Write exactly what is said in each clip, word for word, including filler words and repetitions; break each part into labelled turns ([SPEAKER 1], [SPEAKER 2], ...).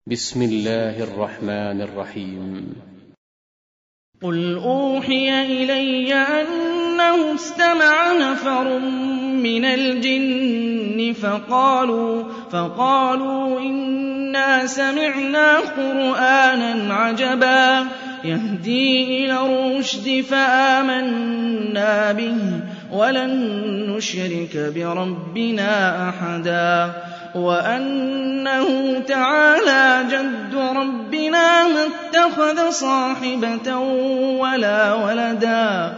[SPEAKER 1] بسم الله الرحمن الرحيم.
[SPEAKER 2] قل أوحي إلي أنه استمع نفر من الجن فقالوا, فقالوا إنا سمعنا قرآنا عجبا يهدي إلى الرشد فآمنا به ولن نشرك بربنا أحدا وأنه تعالى جد ربنا ما اتخذ صاحبة ولا ولدا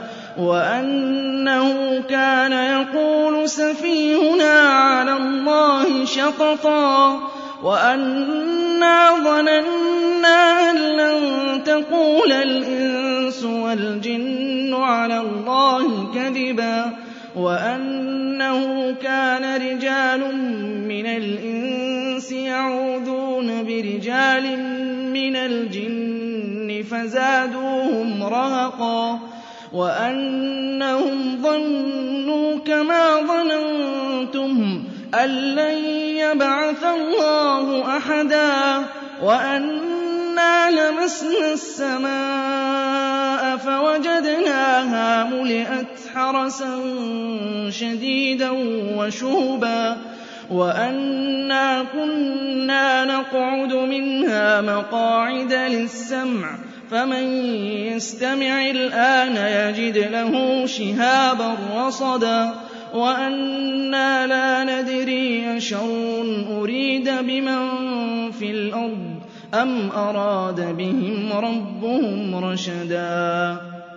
[SPEAKER 2] وأنه كان يقول سفيهنا على الله شططا وأنا ظننا أن لن تقول الإنس والجن على الله كذبا وأنه كان رجال من الإنس يعوذون برجال من الجن فزادوهم رهقا وأنهم ظنوا كما ظننتم أن لن يبعث الله أحدا وأنا لمسنا السماء فوجدناها ملئت حرسا شديدا وشهبا وأنا كنا نقعد منها مقاعد للسمع فمن يستمع الآن يجد له شهابا رصدا وأنا لا ندري أشر أريد بمن في الأرض أم أراد بهم ربهم رشدا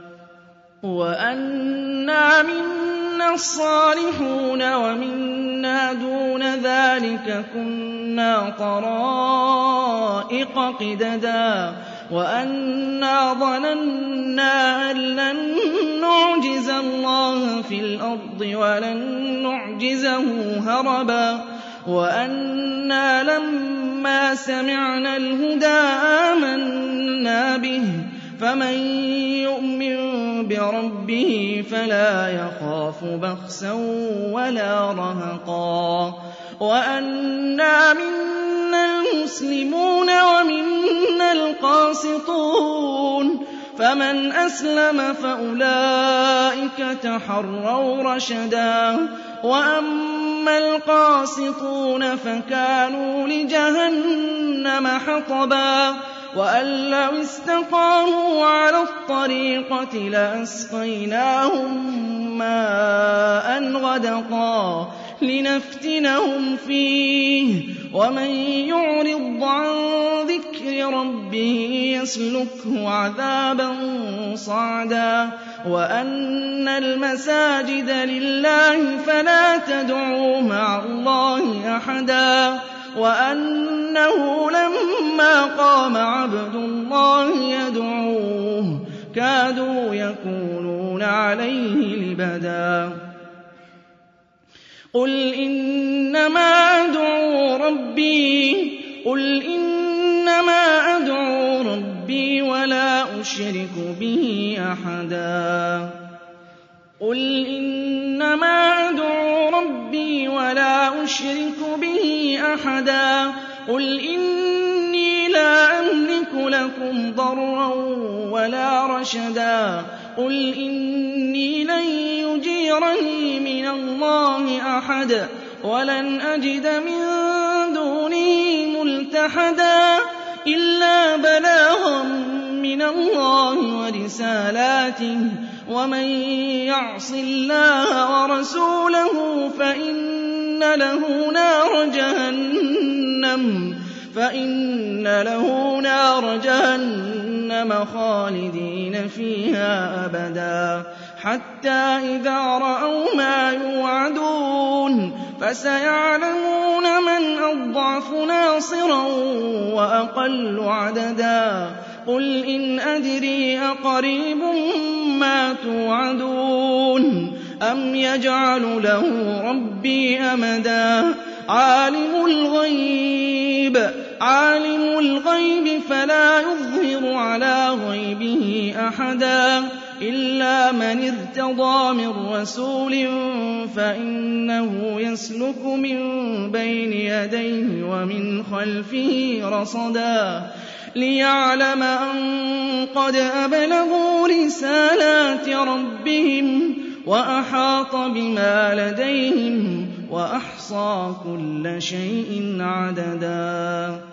[SPEAKER 2] وأنا منا الصالحون ومنا دون ذلك كنا طرائق قددا وأنا ظننا أن لن نعجز الله في الأرض ولن نعجزه هربا وأنا لما سمعنا الهدى آمنا به فمن يؤمن بربه فلا يخاف بخسا ولا رهقا وأنا منا المسلمون ومنا القاسطون فمن أسلم فأولئك تحروا رشدا وأما القاسطون فكانوا لجهنم حطبا وأن لو استقاموا على الطريقة لأسقيناهم ماء غدقا لنفتنهم فيه ومن يعرض عن ذكر ربه يسلكه عذابا صعدا وأن المساجد لله فلا تدعوا مع الله أحدا وأنه لما قام عبد الله يدعوه كادوا يكونون عليه لبدا قل إنما أدعو ربي قل إنما أدعو ربي ولا أشرك به أحدا قل إنما أدعو ربي ولا أشرك به أحدا قل إني لا أملك لكم ضرا ولا رشدا قل إني لن يجيرني من الله أحد ولن أجد من دونه ملتحدا إلا بلاغا من الله ورسالاته ومن يعص الله ورسوله فإن له نار جهنم فإن له نار جهنم خالدين فيها أبدا حتى إذا رأوا ما يوعدون فسيعلمون من أضعف ناصرا وأقل عددا قل إن أدري أقريب ما توعدون أم يجعل له ربي أمدا عالم الغيب عالم الغيب فلا يظهر على غيبه أحدا إِلَّا مَنِ ارْتَضَىٰ مِن رَّسُولٍ فَإِنَّهُ يَسْلُكُ مِن بَيْنِ يَدَيْهِ وَمِنْ خَلْفِهِ رَصَدًا لِّيَعْلَمَ أَن قَدْ أَبْلَغُوا رِسَالَاتِ رَبِّهِمْ وَأَحَاطَ بِمَا لَدَيْهِمْ وَأَحْصَىٰ كُلَّ شَيْءٍ عَدَدًا.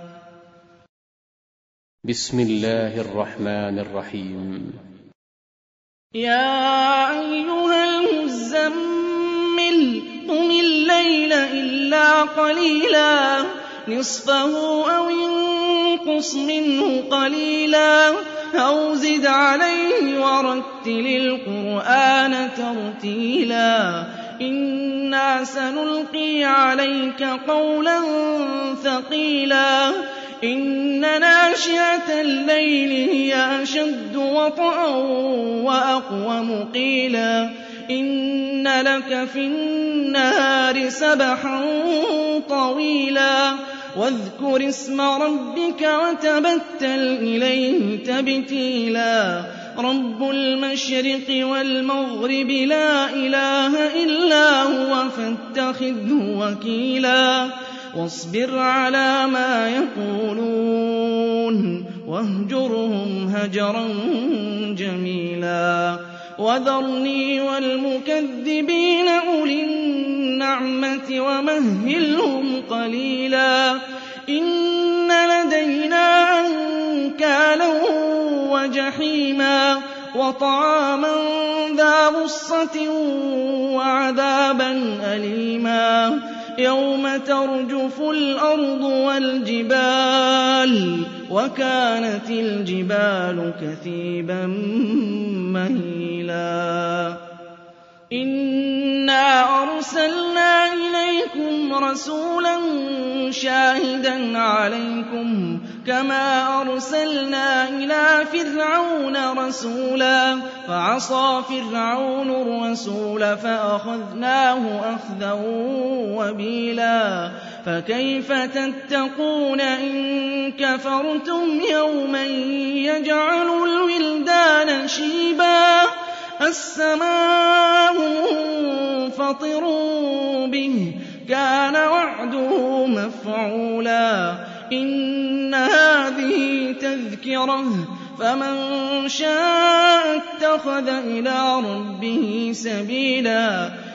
[SPEAKER 1] بسم الله الرحمن الرحيم.
[SPEAKER 2] يَا أَيُّهَا الْمُزَّمِّلُ قُمِ اللَّيْلَ إِلَّا قَلِيلًا نِّصْفَهُ أَوِ انقُصْ مِنْهُ قَلِيلًا أَوْ زِدْ عَلَيْهِ وَرَتِّلِ الْقُرْآنَ تَرْتِيلًا إِنَّا سَنُلْقِي عَلَيْكَ قَوْلًا ثَقِيلًا إِنَّ نَاشِئَةَ اللَّيْلِ هِيَ أَشَدُّ وَطْئًا وَأَقْوَمُ قِيلًا إِنَّ لَكَ فِي النَّهَارِ سَبْحًا طَوِيلًا وَاذْكُرِ اسْمَ رَبِّكَ وَتَبَتَّلْ إِلَيْهِ تَبْتِيلًا رَبُّ الْمَشْرِقِ وَالْمَغْرِبِ لَا إِلَٰهَ إِلَّا هُوَ فَاتَّخِذْهُ وَكِيلًا وَاصْبِرْ عَلَىٰ مَا يَقُولُونَ وَاهْجُرْهُمْ هَجْرًا جَمِيلًا وَذَرْنِي وَالْمُكَذِّبِينَ أُولِي النَّعْمَةِ وَمَهِّلْهُمْ قَلِيلًا إِنَّ لَدَيْنَا أَنكَالًا وَجَحِيمًا وَطَعَامًا ذَا غُصَّةٍ وَعَذَابًا أَلِيمًا يَوْمَ تَرْجُفُ الْأَرْضُ وَالْجِبَالُ وَكَانَتِ الْجِبَالُ كَثِيبًا مَّهِيلًا إِنَّا أَرْسَلْنَا إِلَيْكُمْ رَسُولًا شَاهِدًا عَلَيْكُمْ كَمَا أَرْسَلْنَا إِلَىٰ فِرْعَوْنَ رَسُولًا فَعَصَىٰ فِرْعَوْنُ الرَّسُولَ فَأَخَذْنَاهُ أَخْذًا وَبِيلًا فَكَيْفَ تَتَّقُونَ إِن كَفَرْتُمْ يَوْمًا يَجْعَلُ الْوِلْدَانَ شِيبًا السَّمَاءُ مُنفَطِرٌ بِهِ كَانَ وَعْدُهُ مَفْعُولًا إِنَّ هَٰذِهِ تَذْكِرَةٌ فَمَن شَاءَ اتَّخَذَ إِلَىٰ رَبِّهِ سَبِيلًا